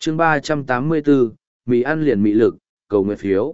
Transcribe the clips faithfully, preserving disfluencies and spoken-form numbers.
chương ba trăm tám mươi bốn, mì ăn liền mị lực, cầu nguyện phiếu.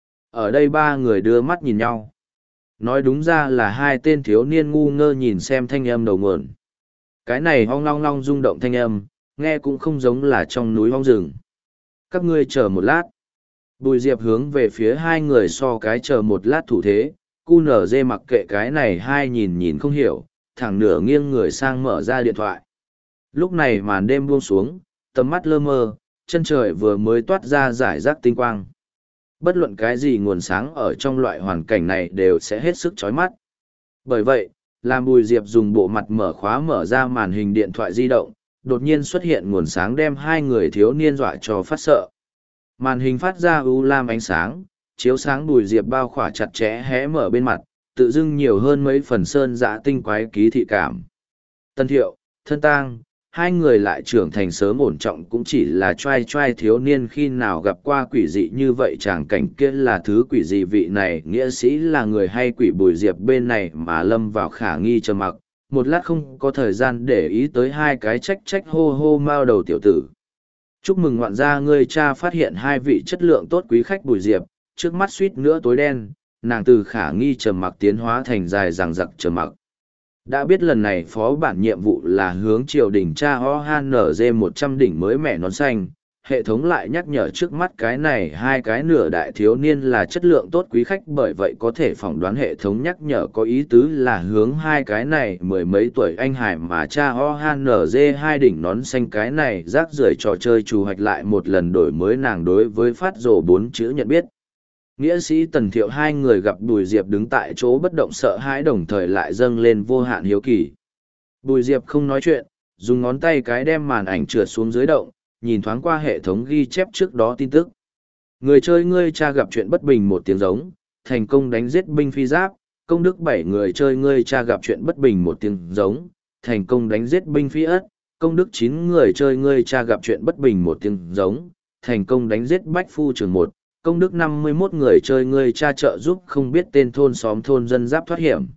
Ở đây ba người đưa mắt nhìn nhau. Nói đúng ra là hai tên thiếu niên ngu ngơ nhìn xem thanh âm đầu nguồn. Cái này hong long long rung động thanh âm, nghe cũng không giống là trong núi hoang rừng. Các ngươi chờ một lát. Bùi Diệp hướng về phía hai người so cái chờ một lát thủ thế, cu nở dê mặc kệ cái này hai nhìn nhìn không hiểu, thẳng nửa nghiêng người sang mở ra điện thoại. Lúc này màn đêm buông xuống, tầm mắt lơ mơ, chân trời vừa mới toát ra giải rác tinh quang. Bất luận cái gì nguồn sáng ở trong loại hoàn cảnh này đều sẽ hết sức chói mắt. Bởi vậy, làm Bùi Diệp dùng bộ mặt mở khóa mở ra màn hình điện thoại di động, đột nhiên xuất hiện nguồn sáng đem hai người thiếu niên dọa cho phát sợ. Màn hình phát ra u lam ánh sáng, chiếu sáng Bùi Diệp bao khỏa chặt chẽ hé mở bên mặt, tự dưng nhiều hơn mấy phần sơn dã tinh quái ký thị cảm. Tân Thiệu, Thân Tang, hai người lại trưởng thành sớm ổn trọng cũng chỉ là trai trai thiếu niên khi nào gặp qua quỷ dị như vậy chàng cảnh kia là thứ quỷ dị vị này nghĩa sĩ là người hay quỷ. Bùi Diệp bên này mà lâm vào khả nghi trầm mặc, một lát không có thời gian để ý tới hai cái trách trách hô hô mao đầu tiểu tử. Chúc mừng ngoạn gia ngươi cha phát hiện hai vị chất lượng tốt quý khách. Bùi Diệp, trước mắt suýt nữa tối đen, nàng từ khả nghi trầm mặc tiến hóa thành dài dằng dặc trầm mặc. Đã biết lần này phó bản nhiệm vụ là hướng triều đình tra o han nở dê một trăm đỉnh mới mẻ nón xanh, hệ thống lại nhắc nhở trước mắt cái này hai cái nửa đại thiếu niên là chất lượng tốt quý khách, bởi vậy có thể phỏng đoán hệ thống nhắc nhở có ý tứ là hướng hai cái này mười mấy tuổi anh hải mà tra o han nở dê hai đỉnh nón xanh cái này rác rưởi trò chơi trù hoạch lại một lần đổi mới nàng đối với phát rồ bốn chữ nhận biết. Nghĩa sĩ Tần Thiệu hai người gặp Bùi Diệp đứng tại chỗ bất động sợ hãi đồng thời lại dâng lên vô hạn hiếu kỳ. Bùi Diệp không nói chuyện, dùng ngón tay cái đem màn ảnh trượt xuống dưới động, nhìn thoáng qua hệ thống ghi chép trước đó tin tức. Người chơi ngươi cha gặp chuyện bất bình một tiếng giống, thành công đánh giết binh phi giáp, công đức bảy người chơi ngươi cha gặp chuyện bất bình một tiếng giống, thành công đánh giết binh phi ất, công đức chín người chơi ngươi cha gặp chuyện bất bình một tiếng giống, thành công đánh giết bách phu trường một. Công đức năm mươi mốt người chơi ngươi cha trợ giúp không biết tên thôn xóm thôn dân giáp thoát hiểm.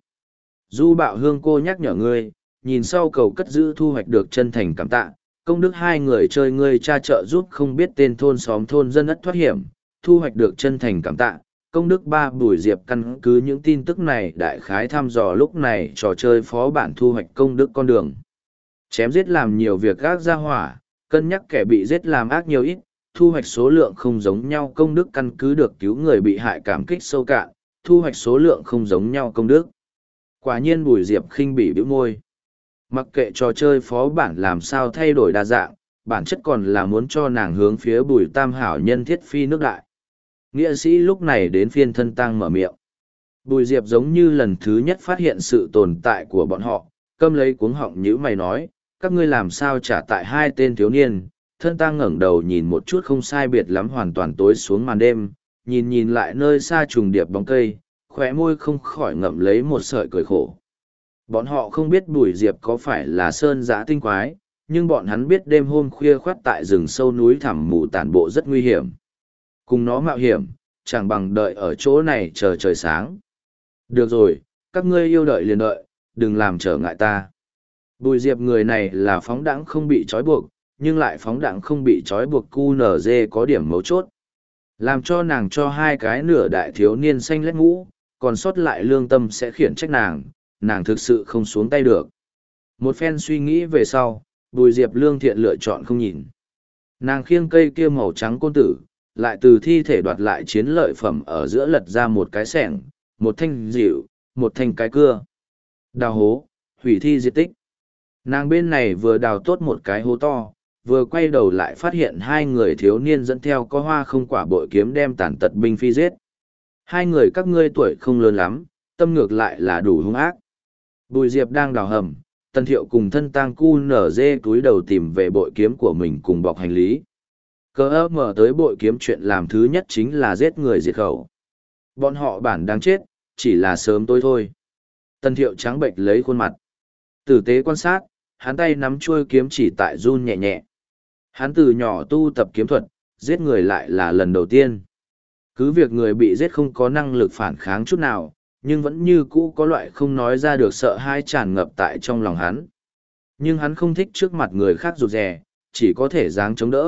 Du Bạo Hương cô nhắc nhở ngươi, nhìn sau cầu cất giữ thu hoạch được chân thành cảm tạ. Công đức hai người chơi ngươi cha trợ giúp không biết tên thôn xóm thôn dân ất thoát hiểm, thu hoạch được chân thành cảm tạ. Công đức ba Bùi Diệp căn cứ những tin tức này đại khái thăm dò lúc này trò chơi phó bản thu hoạch công đức con đường. Chém giết làm nhiều việc gác ra hỏa, cân nhắc kẻ bị giết làm ác nhiều ít. Thu hoạch số lượng không giống nhau công đức căn cứ được cứu người bị hại cảm kích sâu cạn, thu hoạch số lượng không giống nhau công đức. Quả nhiên Bùi Diệp khinh bỉ bĩu môi. Mặc kệ trò chơi phó bản làm sao thay đổi đa dạng, bản chất còn là muốn cho nàng hướng phía Bùi Tam hảo nhân thiết phi nước đại. Nghĩa sĩ lúc này đến phiên Thân Tang mở miệng. Bùi Diệp giống như lần thứ nhất phát hiện sự tồn tại của bọn họ, câm lấy cuống họng nhữ mày nói, các ngươi làm sao trả tại hai tên thiếu niên. Thân Tang ngẩng đầu nhìn một chút không sai biệt lắm hoàn toàn tối xuống màn đêm, nhìn nhìn lại nơi xa trùng điệp bóng cây, khóe môi không khỏi ngậm lấy một sợi cười khổ. Bọn họ không biết Bùi Diệp có phải là sơn giã tinh quái, nhưng bọn hắn biết đêm hôm khuya khoắt tại rừng sâu núi thẳm mù tản bộ rất nguy hiểm. Cùng nó mạo hiểm, chẳng bằng đợi ở chỗ này chờ trời sáng. Được rồi, các ngươi yêu đợi liền đợi, đừng làm trở ngại ta. Bùi Diệp người này là phóng đãng không bị trói buộc, nhưng lại phóng đẳng không bị trói buộc cu nở dê có điểm mấu chốt. Làm cho nàng cho hai cái nửa đại thiếu niên xanh lét ngũ, còn sót lại lương tâm sẽ khiển trách nàng, nàng thực sự không xuống tay được. Một phen suy nghĩ về sau, Bùi Diệp lương thiện lựa chọn không nhìn. Nàng khiêng cây kia màu trắng côn tử, lại từ thi thể đoạt lại chiến lợi phẩm ở giữa lật ra một cái sẻng, một thanh dịu, một thanh cái cưa. Đào hố, hủy thi diệt tích. Nàng bên này vừa đào tốt một cái hố to, vừa quay đầu lại phát hiện hai người thiếu niên dẫn theo có hoa không quả bội kiếm đem tàn tật binh phi giết. Hai người các ngươi tuổi không lớn lắm, tâm ngược lại là đủ hung ác. Bùi Diệp đang đào hầm, Tần Thiệu cùng Thân Tang cu nở dê túi đầu tìm về bội kiếm của mình cùng bọc hành lý. Cờ ơ mở tới bội kiếm chuyện làm thứ nhất chính là giết người diệt khẩu. Bọn họ bản đáng chết, chỉ là sớm tối thôi. Tần Thiệu trắng bệch lấy khuôn mặt. Tử tế quan sát, hắn tay nắm chuôi kiếm chỉ tại run nhẹ nhẹ. Hắn từ nhỏ tu tập kiếm thuật, giết người lại là lần đầu tiên. Cứ việc người bị giết không có năng lực phản kháng chút nào, nhưng vẫn như cũ có loại không nói ra được sợ hãi tràn ngập tại trong lòng hắn. Nhưng hắn không thích trước mặt người khác rụt rè, chỉ có thể dáng chống đỡ,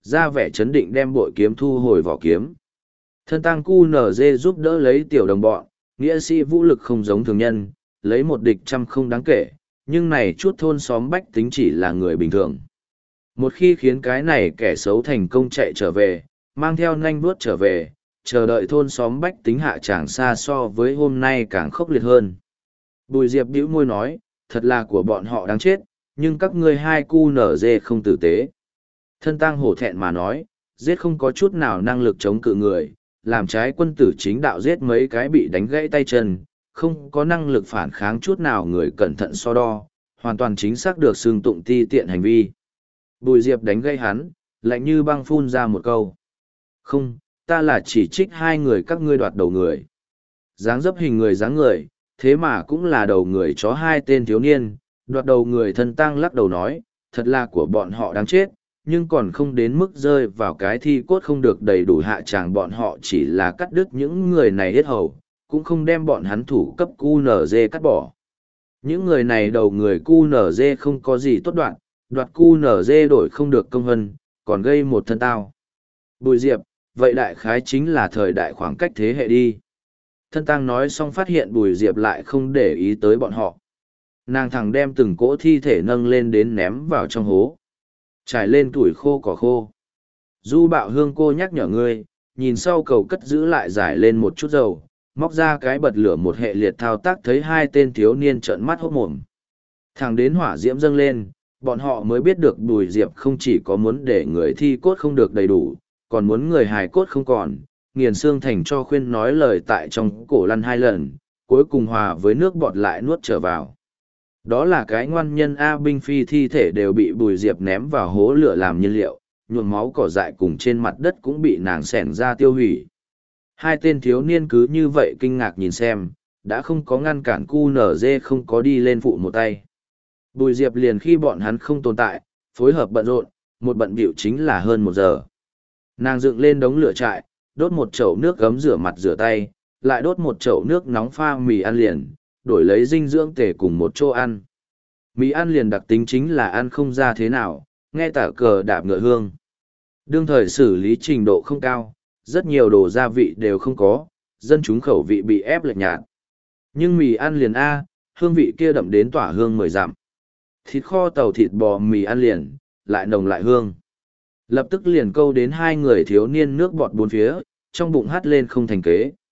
ra vẻ chấn định đem bội kiếm thu hồi vỏ kiếm. Thân tăng cu nở dê giúp đỡ lấy tiểu đồng bọn, nghĩa sĩ vũ lực không giống thường nhân, lấy một địch trăm không đáng kể, nhưng này chút thôn xóm bách tính chỉ là người bình thường. Một khi khiến cái này kẻ xấu thành công chạy trở về, mang theo nanh vuốt trở về, chờ đợi thôn xóm bách tính hạ tràng xa so với hôm nay càng khốc liệt hơn. Bùi Diệp bĩu môi nói, thật là của bọn họ đáng chết, nhưng các ngươi hai cu nở dê không tử tế. Thân tăng hổ thẹn mà nói, giết không có chút nào năng lực chống cự người, làm trái quân tử chính đạo giết mấy cái bị đánh gãy tay chân, không có năng lực phản kháng chút nào người cẩn thận so đo, hoàn toàn chính xác được xương tụng ti tiện hành vi. Bùi Diệp đánh gây hắn, lạnh như băng phun ra một câu. Không, ta là chỉ trích hai người các ngươi đoạt đầu người. Dáng dấp hình người dáng người, thế mà cũng là đầu người chó hai tên thiếu niên, đoạt đầu người thân tăng lắc đầu nói, thật là của bọn họ đáng chết, nhưng còn không đến mức rơi vào cái thi cốt không được đầy đủ hạ tràng, bọn họ chỉ là cắt đứt những người này hết hầu, cũng không đem bọn hắn thủ cấp cu nở dê cắt bỏ. Những người này đầu người cu nở dê không có gì tốt đoạn, đoạt cu nở dê đổi không được công hân, còn gây một thân tao. Bùi Diệp, vậy đại khái chính là thời đại khoảng cách thế hệ đi. Thân tăng nói xong phát hiện Bùi Diệp lại không để ý tới bọn họ. Nàng thẳng đem từng cỗ thi thể nâng lên đến ném vào trong hố. Trải lên tuổi khô cỏ khô. Du Bạo Hương cô nhắc nhở ngươi, nhìn sau cầu cất giữ lại giải lên một chút dầu, móc ra cái bật lửa một hệ liệt thao tác, thấy hai tên thiếu niên trợn mắt hốt mồm. Thẳng đến hỏa diễm dâng lên, bọn họ mới biết được Bùi Diệp không chỉ có muốn để người thi cốt không được đầy đủ, còn muốn người hài cốt không còn, nghiền xương thành cho khuyên nói lời tại trong cổ lăn hai lần, cuối cùng hòa với nước bọt lại nuốt trở vào. Đó là cái ngoan nhân A binh phi thi thể đều bị Bùi Diệp ném vào hố lửa làm nhiên liệu, nhuộm máu cỏ dại cùng trên mặt đất cũng bị nàng xẻng ra tiêu hủy. Hai tên thiếu niên cứ như vậy kinh ngạc nhìn xem, đã không có ngăn cản cu nở dê không có đi lên phụ một tay. Bùi Diệp liền khi bọn hắn không tồn tại, phối hợp bận rộn, một bận bịu chính là hơn một giờ. Nàng dựng lên đống lửa trại, đốt một chậu nước gấm rửa mặt rửa tay, lại đốt một chậu nước nóng pha mì ăn liền, đổi lấy dinh dưỡng tể cùng một chỗ ăn. Mì ăn liền đặc tính chính là ăn không ra thế nào, nghe tả cờ đạp ngựa hương. Đương thời xử lý trình độ không cao, rất nhiều đồ gia vị đều không có, dân chúng khẩu vị bị ép lệch nhạt. Nhưng mì ăn liền A, hương vị kia đậm đến tỏa hương mười dặm. Thịt kho tàu thịt bò mì ăn liền, lại nồng lại hương. Lập tức liền câu đến hai người thiếu niên nước bọt bốn phía, trong bụng hắt lên không thành kế.